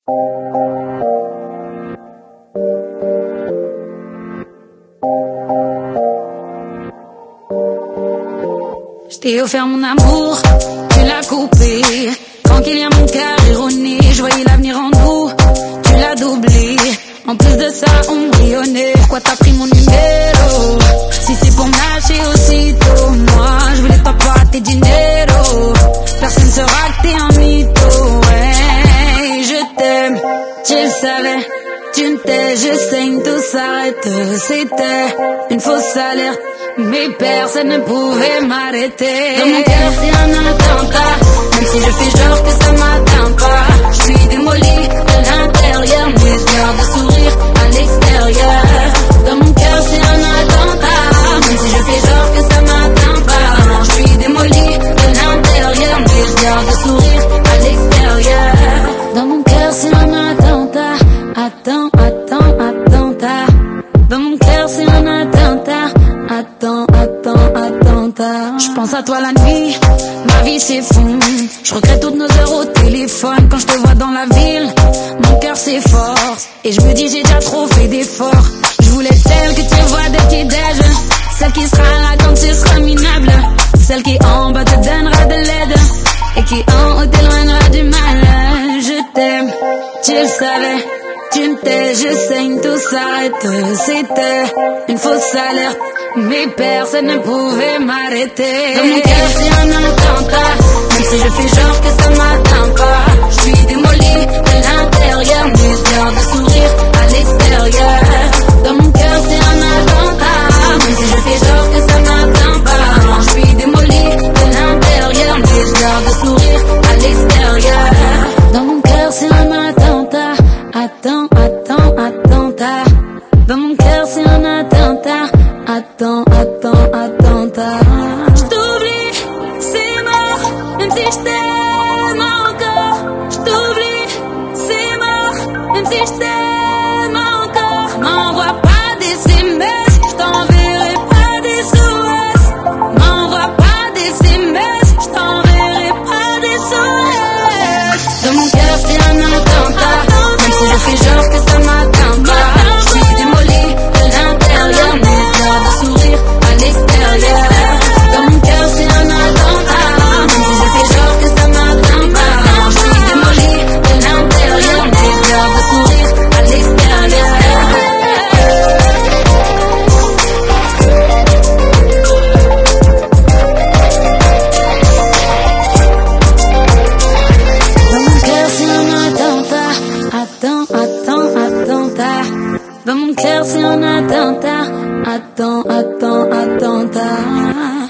Je t'ai offert mon amour, tu l'as coupé. Quand il y a mon cœur ironie, je voyais l'avenir en nous, tu l'as doublé. En plus de ça, on me brillonnait. Pourquoi t'as pris mon numéro? Si c'est pour me lâcher aussitôt, moi je voulais pas tes dinero. Personne saura que t'es un mytho. Hey, je t'aime, tu le savais. Tu me tais, je saigne, tout s'arrête. C'était une fausse alerte, mais personne ne pouvait m'arrêter. Dans mon cœur c'est un attentat, même si je fais genre que ça m'atteint pas. Je suis démolie de l'intérieur, mais je garde le sourire à l'extérieur. Dans mon cœur c'est un attentat, même si je fais genre que ça m'atteint pas. Je suis démolie de l'intérieur, mais je garde le sourire à l'extérieur. Dans mon cœur c'est un attentat. Attentat. Dans mon cœur c'est un attentat. Attentat. Je pense à toi la nuit, ma vie s'effondre. Je regrette toutes nos heures au téléphone. Quand je te vois dans la ville, mon cœur s'efforce. Et je me dis j'ai déjà trop fait d'efforts. Je voulais celle que tu vois de tes déj, celle qui sera là quand tu seras minable, celle qui en bas te donnera de l'aide et qui en haut t'éloignera du mal. Je t'aime, tu le savais. Tu me tais, je saigne, tout s'arrête. C'était une fausse alerte, mais personne ne pouvait m'arrêter. Dans mon cœur c'est un attentat, même si je fais genre que ça m'atteint pas. Je suis démolie de l'intérieur, mais je garde le sourire à l'extérieur. Dans mon cœur c'est un attentat, même si je fais genre que ça m'atteint pas. Je suis démolie de l'intérieur, mais je garde le sourire à l'extérieur. Dans mon cœur c'est un attentat. Attentat. Dans mon cœur c'est un attentat. Attentat. Je t'oublie, c'est mort, même si je t'aime encore. Je t'oublie, c'est mort, même si je t'aime encore. M'envoie pas des SMS, je t'enverrai pas des SOS. M'envoie pas des SMS, je t'enverrai pas des SOS. Dans mon cœur c'est un attentat, même si je fais genre que ça m'atteint pas. Je suis démolie de l'intérieur, mais je garde le sourire à l'extérieur. Dans mon cœur c'est un attentat, même si je fais genre que ça m'atteint pas. Je suis démolie de l'intérieur, mais je garde le sourire à l'extérieur. Dans mon cœur c'est un attentat. Dans mon cœur c'est un attentat. Attentat.